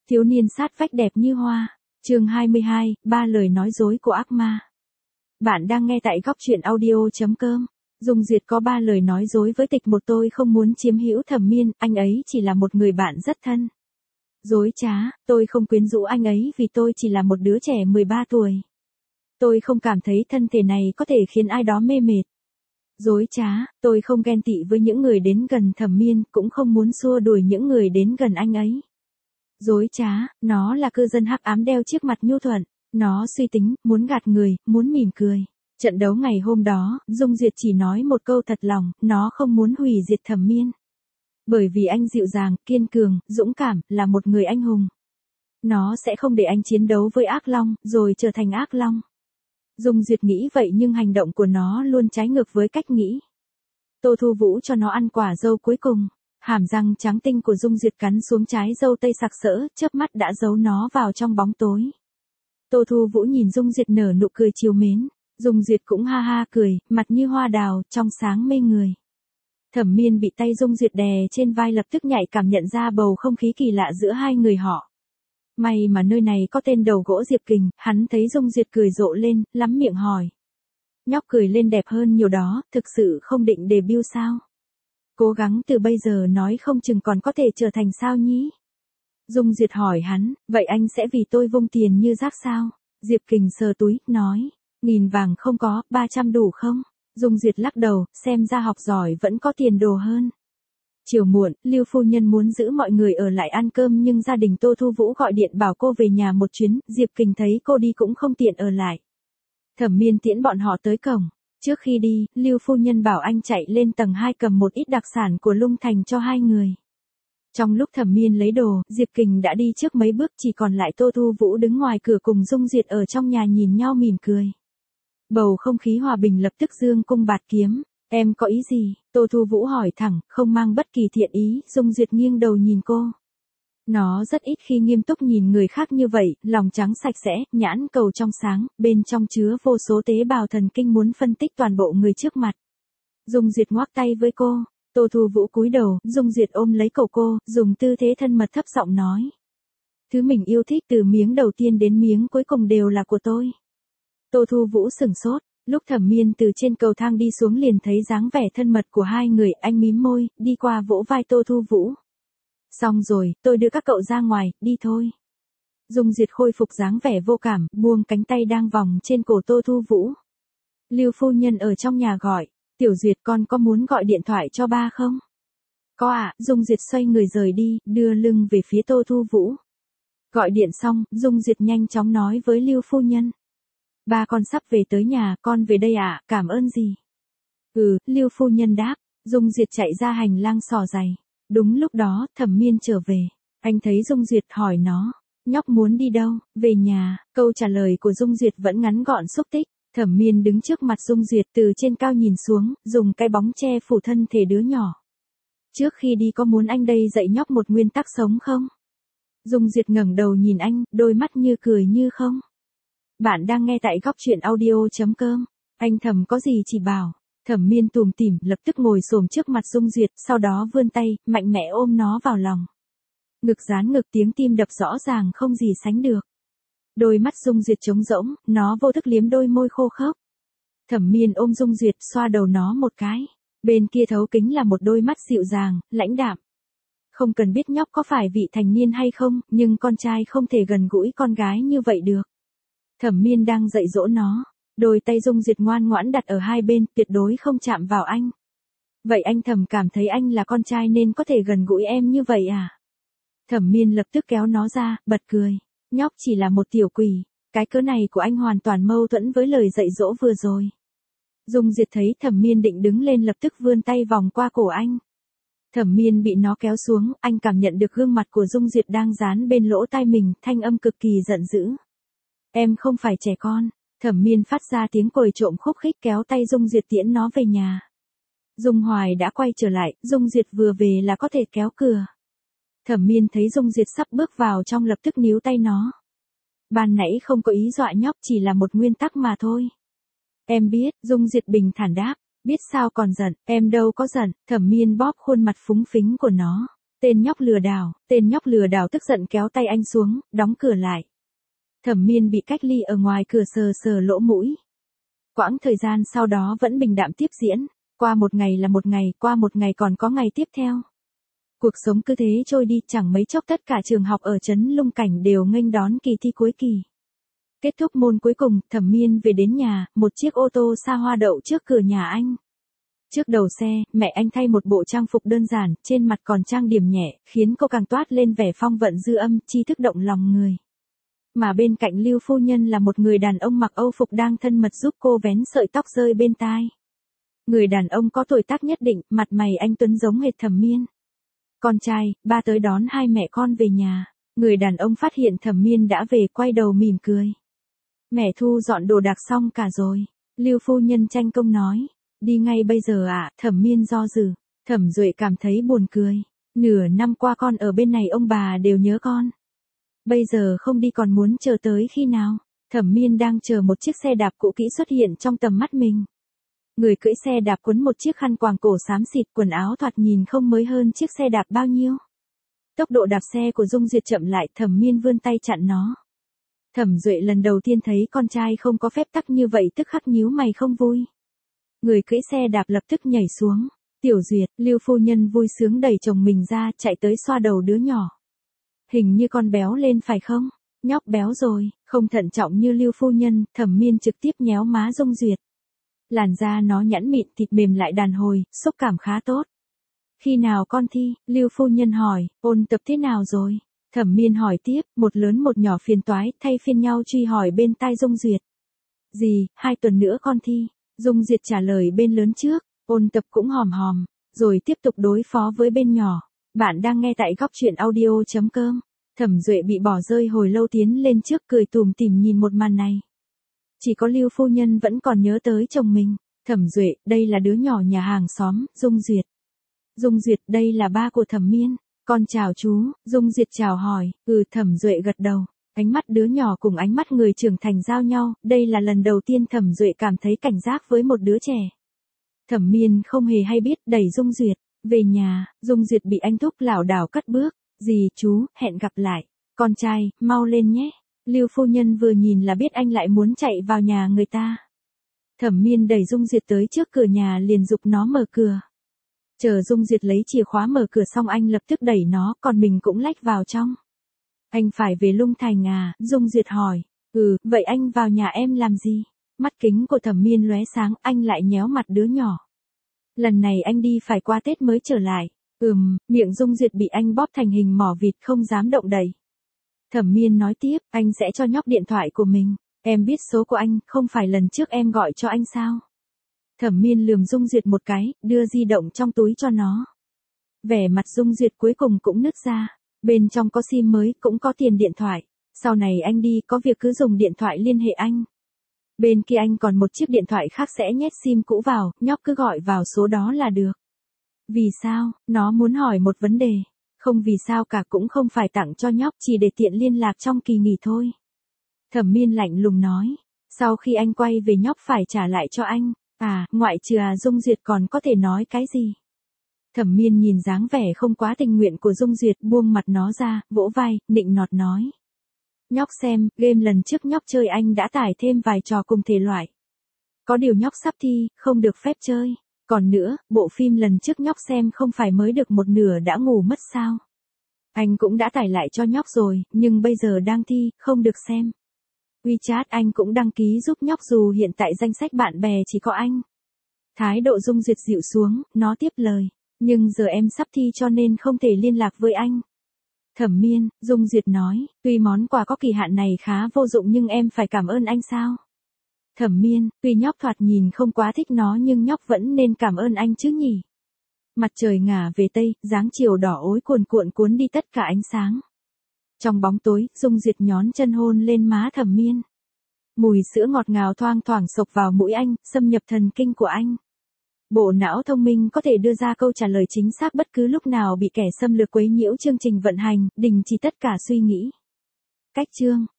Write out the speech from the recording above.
Thiếu niên sát vách đẹp như hoa. Chương 22, ba lời nói dối của ác ma. Bạn đang nghe tại góc truyện audio.com. Dung Duyệt có ba lời nói dối với Tịch Một. Tôi không muốn chiếm hữu Thẩm Miên, anh ấy chỉ là một người bạn rất thân. Dối trá, tôi không quyến rũ anh ấy vì tôi chỉ là một đứa trẻ 13 tuổi. Tôi không cảm thấy thân thể này có thể khiến ai đó mê mệt. Dối trá, tôi không ghen tị với những người đến gần Thẩm Miên, cũng không muốn xua đuổi những người đến gần anh ấy. Dối trá, nó là cư dân hắc ám đeo chiếc mặt nhu thuận, nó suy tính, muốn gạt người, muốn mỉm cười. Trận đấu ngày hôm đó, Dung Duyệt chỉ nói một câu thật lòng, nó không muốn hủy diệt Thẩm Miên. Bởi vì anh dịu dàng, kiên cường, dũng cảm, là một người anh hùng. Nó sẽ không để anh chiến đấu với ác long, rồi trở thành ác long. Dung Duyệt nghĩ vậy nhưng hành động của nó luôn trái ngược với cách nghĩ. Tô Thu Vũ cho nó ăn quả dâu cuối cùng. Hàm răng trắng tinh của Dung Duyệt cắn xuống trái dâu tây sặc sỡ, chớp mắt đã giấu nó vào trong bóng tối. Tô Thu Vũ nhìn Dung Duyệt nở nụ cười trìu mến. Dung Duyệt cũng ha ha cười, mặt như hoa đào, trong sáng mê người. Thẩm Miên bị tay Dung Duyệt đè trên vai lập tức nhạy cảm nhận ra bầu không khí kỳ lạ giữa hai người họ. May mà nơi này có tên đầu gỗ Diệp Kình, hắn thấy Dung Duyệt cười rộ lên, lắm miệng hỏi. Nhóc cười lên đẹp hơn nhiều đó, thực sự không định debut sao? Cố gắng từ bây giờ nói không chừng còn có thể trở thành sao nhí? Dung Duyệt hỏi hắn, vậy anh sẽ vì tôi vung tiền như rác sao? Diệp Kình sờ túi, nói, 1000 vàng không có, 300 đủ không? Dung Duyệt lắc đầu, xem ra học giỏi vẫn có tiền đồ hơn. Chiều muộn, Lưu phu nhân muốn giữ mọi người ở lại ăn cơm nhưng gia đình Tô Thu Vũ gọi điện bảo cô về nhà một chuyến, Diệp Kình thấy cô đi cũng không tiện ở lại. Thẩm Miên tiễn bọn họ tới cổng. Trước khi đi, Lưu phu nhân bảo anh chạy lên tầng 2 cầm một ít đặc sản của Lung Thành cho hai người. Trong lúc Thẩm Miên lấy đồ, Diệp Kình đã đi trước mấy bước, chỉ còn lại Tô Thu Vũ đứng ngoài cửa cùng Dung Duyệt ở trong nhà nhìn nhau mỉm cười. Bầu không khí hòa bình lập tức dương cung bạt kiếm. Em có ý gì? Tô Thu Vũ hỏi thẳng, không mang bất kỳ thiện ý. Dung Duyệt nghiêng đầu nhìn cô. Nó rất ít khi nghiêm túc nhìn người khác như vậy, lòng trắng sạch sẽ, nhãn cầu trong sáng, bên trong chứa vô số tế bào thần kinh muốn phân tích toàn bộ người trước mặt. Dung Duyệt ngoắc tay với cô. Tô Thu Vũ cúi đầu, Dung Duyệt ôm lấy cổ cô, dùng tư thế thân mật thấp giọng nói. Thứ mình yêu thích từ miếng đầu tiên đến miếng cuối cùng đều là của tôi. Tô Thu Vũ sửng sốt. Lúc Thẩm Miên từ trên cầu thang đi xuống liền thấy dáng vẻ thân mật của hai người, anh mím môi, đi qua vỗ vai Tô Thu Vũ. Xong rồi, tôi đưa các cậu ra ngoài, đi thôi. Dung Duyệt khôi phục dáng vẻ vô cảm, buông cánh tay đang vòng trên cổ Tô Thu Vũ. Lưu phu nhân ở trong nhà gọi, Tiểu Duyệt con có muốn gọi điện thoại cho ba không? Có ạ, Dung Duyệt xoay người rời đi, đưa lưng về phía Tô Thu Vũ. Gọi điện xong, Dung Duyệt nhanh chóng nói với Lưu phu nhân. Ba con sắp về tới nhà, con về đây ạ, cảm ơn gì? Lưu phu nhân đáp. Dung Duyệt chạy ra hành lang xỏ giày. Đúng lúc đó, Thẩm Miên trở về. Anh thấy Dung Duyệt hỏi nó. Nhóc muốn đi đâu? Về nhà. Câu trả lời của Dung Duyệt vẫn ngắn gọn xúc tích. Thẩm Miên đứng trước mặt Dung Duyệt từ trên cao nhìn xuống, dùng cái bóng che phủ thân thể đứa nhỏ. Trước khi đi có muốn anh đây dạy nhóc một nguyên tắc sống không? Dung Duyệt ngẩng đầu nhìn anh, đôi mắt như cười như không. Bạn đang nghe tại góc truyện audio.com. Anh Thẩm có gì chỉ bảo. Thẩm Miên tủm tỉm, lập tức ngồi xổm trước mặt Dung Duyệt, sau đó vươn tay, mạnh mẽ ôm nó vào lòng. Ngực dán ngực, tiếng tim đập rõ ràng không gì sánh được. Đôi mắt Dung Duyệt trống rỗng, nó vô thức liếm đôi môi khô khốc. Thẩm Miên ôm Dung Duyệt, xoa đầu nó một cái. Bên kia thấu kính là một đôi mắt dịu dàng, lãnh đạm. Không cần biết nhóc có phải vị thành niên hay không, nhưng con trai không thể gần gũi con gái như vậy được. Thẩm Miên đang dạy dỗ nó. Đôi tay Dung Duyệt ngoan ngoãn đặt ở hai bên, tuyệt đối không chạm vào anh. Vậy anh Thẩm cảm thấy anh là con trai nên có thể gần gũi em như vậy à? Thẩm Miên lập tức kéo nó ra, bật cười. Nhóc chỉ là một tiểu quỷ. Cái cớ này của anh hoàn toàn mâu thuẫn với lời dạy dỗ vừa rồi. Dung Duyệt thấy Thẩm Miên định đứng lên lập tức vươn tay vòng qua cổ anh. Thẩm Miên bị nó kéo xuống, anh cảm nhận được gương mặt của Dung Duyệt đang dán bên lỗ tai mình, thanh âm cực kỳ giận dữ. Em không phải trẻ con. Thẩm Miên phát ra tiếng cười trộm khúc khích kéo tay Dung Duyệt tiễn nó về nhà. Dung Hoài đã quay trở lại, Dung Duyệt vừa về là có thể kéo cửa. Thẩm Miên thấy Dung Duyệt sắp bước vào trong lập tức níu tay nó. Ban nãy không có ý dọa nhóc, chỉ là một nguyên tắc mà thôi. Em biết, Dung Duyệt bình thản đáp. Biết sao còn giận, em đâu có giận. Thẩm Miên bóp khuôn mặt phúng phính của nó. Tên nhóc lừa đảo tức giận kéo tay anh xuống, đóng cửa lại. Thẩm Miên bị cách ly ở ngoài cửa sờ sờ lỗ mũi. Quãng thời gian sau đó vẫn bình đạm tiếp diễn, qua một ngày là một ngày, qua một ngày còn có ngày tiếp theo. Cuộc sống cứ thế trôi đi, chẳng mấy chốc tất cả trường học ở trấn Lung Cảnh đều nghênh đón kỳ thi cuối kỳ. Kết thúc môn cuối cùng, Thẩm Miên về đến nhà, một chiếc ô tô xa hoa đậu trước cửa nhà anh. Trước đầu xe, mẹ anh thay một bộ trang phục đơn giản, trên mặt còn trang điểm nhẹ, khiến cô càng toát lên vẻ phong vận dư âm, tri thức động lòng người. Mà bên cạnh Lưu phu nhân là một người đàn ông mặc âu phục đang thân mật giúp cô vén sợi tóc rơi bên tai. Người đàn ông có tuổi tác nhất định, mặt mày anh tuấn giống hệt Thẩm Miên. Con trai, ba tới đón hai mẹ con về nhà. Người đàn ông phát hiện Thẩm Miên đã về, quay đầu mỉm cười. Mẹ thu dọn đồ đạc xong cả rồi. Lưu phu nhân tranh công nói. Đi ngay bây giờ ạ, Thẩm Miên do dự. Thẩm Duệ cảm thấy buồn cười. Nửa năm qua con ở bên này ông bà đều nhớ con. Bây giờ không đi còn muốn chờ tới khi nào? Thẩm Miên đang chờ một chiếc xe đạp cũ kỹ xuất hiện trong tầm mắt mình. Người cưỡi xe đạp quấn một chiếc khăn quàng cổ xám xịt, quần áo thoạt nhìn không mới hơn chiếc xe đạp bao nhiêu. Tốc độ đạp xe của Dung Duyệt chậm lại, Thẩm Miên vươn tay chặn nó. Thẩm Duệ lần đầu tiên thấy con trai không có phép tắc như vậy tức khắc nhíu mày không vui. Người cưỡi xe đạp lập tức nhảy xuống. Tiểu Duyệt, Lưu phu nhân vui sướng đẩy chồng mình ra, chạy tới xoa đầu đứa nhỏ. Hình như con béo lên phải không? Nhóc béo rồi, không thận trọng như Lưu phu nhân, Thẩm Miên trực tiếp nhéo má Dung Duyệt. Làn da nó nhẵn mịn, thịt mềm lại đàn hồi, xúc cảm khá tốt. Khi nào con thi? Lưu phu nhân hỏi, ôn tập thế nào rồi? Thẩm Miên hỏi tiếp, một lớn một nhỏ phiền toái, thay phiên nhau truy hỏi bên tai Dung Duyệt. Gì, 2 tuần nữa con thi. Dung Duyệt trả lời bên lớn trước, ôn tập cũng hòm hòm, rồi tiếp tục đối phó với bên nhỏ. Bạn đang nghe tại góc truyện audio.com. Thẩm Duệ bị bỏ rơi hồi lâu tiến lên trước cười tủm tỉm nhìn một màn này. Chỉ có Lưu phu nhân vẫn còn nhớ tới chồng mình. Thẩm Duệ, đây là đứa nhỏ nhà hàng xóm, Dung Duyệt. Dung Duyệt, đây là ba của Thẩm Miên. Con chào chú, Dung Duyệt chào hỏi, Thẩm Duệ gật đầu. Ánh mắt đứa nhỏ cùng ánh mắt người trưởng thành giao nhau, đây là lần đầu tiên Thẩm Duệ cảm thấy cảnh giác với một đứa trẻ. Thẩm Miên không hề hay biết đẩy Dung Duyệt. Về nhà, Dung Duyệt bị anh thúc lảo đảo cất bước. Dì, chú, hẹn gặp lại. Con trai, mau lên nhé. Lưu phu nhân vừa nhìn là biết anh lại muốn chạy vào nhà người ta. Thẩm Miên đẩy Dung Duyệt tới trước cửa nhà liền giục nó mở cửa. Chờ Dung Duyệt lấy chìa khóa mở cửa xong anh lập tức đẩy nó, còn mình cũng lách vào trong. Anh phải về Lung Thành à? Dung Duyệt hỏi. Vậy anh vào nhà em làm gì? Mắt kính của Thẩm Miên lóe sáng, anh lại nhéo mặt đứa nhỏ. Lần này anh đi phải qua Tết mới trở lại. Miệng Dung Duyệt bị anh bóp thành hình mỏ vịt không dám động đậy. Thẩm Miên nói tiếp, anh sẽ cho nhóc điện thoại của mình. Em biết số của anh, không phải lần trước em gọi cho anh sao? Thẩm Miên lườm Dung Duyệt một cái, đưa di động trong túi cho nó. Vẻ mặt Dung Duyệt cuối cùng cũng nứt ra. Bên trong có sim mới, cũng có tiền điện thoại. Sau này anh đi có việc cứ dùng điện thoại liên hệ anh. Bên kia anh còn một chiếc điện thoại khác sẽ nhét sim cũ vào, nhóc cứ gọi vào số đó là được. Vì sao? Nó muốn hỏi một vấn đề. Không vì sao cả, cũng không phải tặng cho nhóc, chỉ để tiện liên lạc trong kỳ nghỉ thôi. Thẩm Miên lạnh lùng nói. Sau khi anh quay về nhóc phải trả lại cho anh. Ngoại trừ Dung Duyệt còn có thể nói cái gì? Thẩm Miên nhìn dáng vẻ không quá tình nguyện của Dung Duyệt, buông mặt nó ra, vỗ vai, nịnh nọt nói. Nhóc xem, game lần trước nhóc chơi anh đã tải thêm vài trò cùng thể loại. Có điều nhóc sắp thi, không được phép chơi. Còn nữa, bộ phim lần trước nhóc xem không phải mới được một nửa đã ngủ mất sao? Anh cũng đã tải lại cho nhóc rồi, nhưng bây giờ đang thi, không được xem. WeChat anh cũng đăng ký giúp nhóc dù hiện tại danh sách bạn bè chỉ có anh. Thái độ Dung Duyệt dịu xuống, nó tiếp lời. Nhưng giờ em sắp thi cho nên không thể liên lạc với anh. Thẩm Miên, Dung Duyệt nói, tuy món quà có kỳ hạn này khá vô dụng nhưng em phải cảm ơn anh sao? Thẩm Miên, tuy nhóc thoạt nhìn không quá thích nó nhưng nhóc vẫn nên cảm ơn anh chứ nhỉ? Mặt trời ngả về tây, dáng chiều đỏ ối cuồn cuộn cuốn đi tất cả ánh sáng. Trong bóng tối, Dung Duyệt nhón chân hôn lên má Thẩm Miên. Mùi sữa ngọt ngào thoang thoảng xộc vào mũi anh, xâm nhập thần kinh của anh. Bộ não thông minh có thể đưa ra câu trả lời chính xác bất cứ lúc nào bị kẻ xâm lược quấy nhiễu chương trình vận hành, đình chỉ tất cả suy nghĩ. Cách chương